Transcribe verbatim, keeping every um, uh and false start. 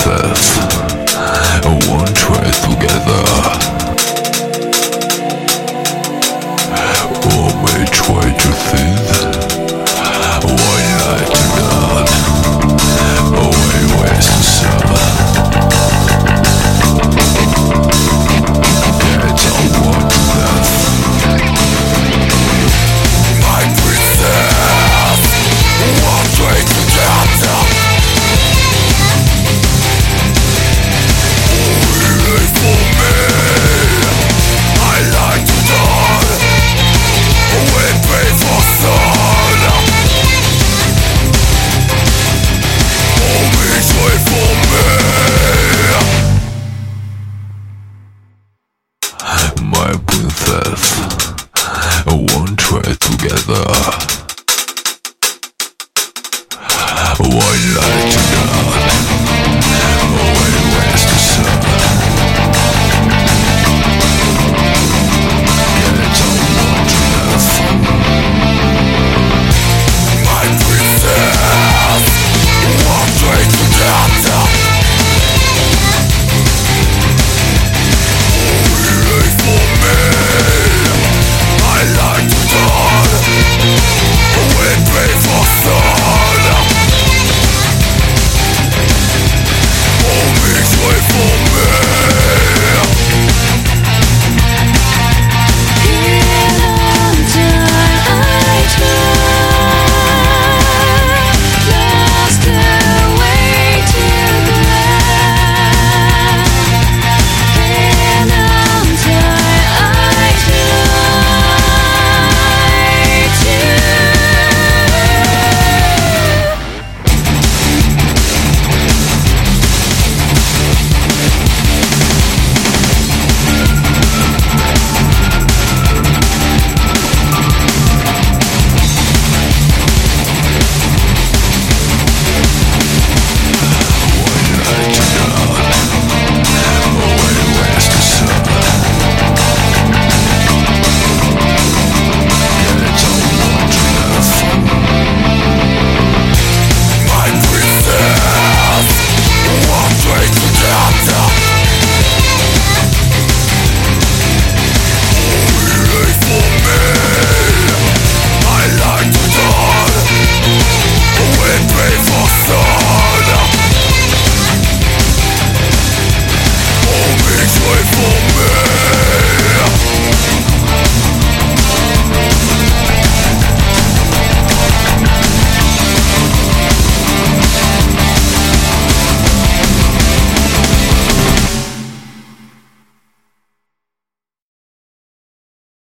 princess, won't try together. Or may try to think, why light down, away waste the sun. Get on what death. My princess, won't try together. For me, I like to die. We pray for sun. Always wait for me. My princess, won't try together. One light to die.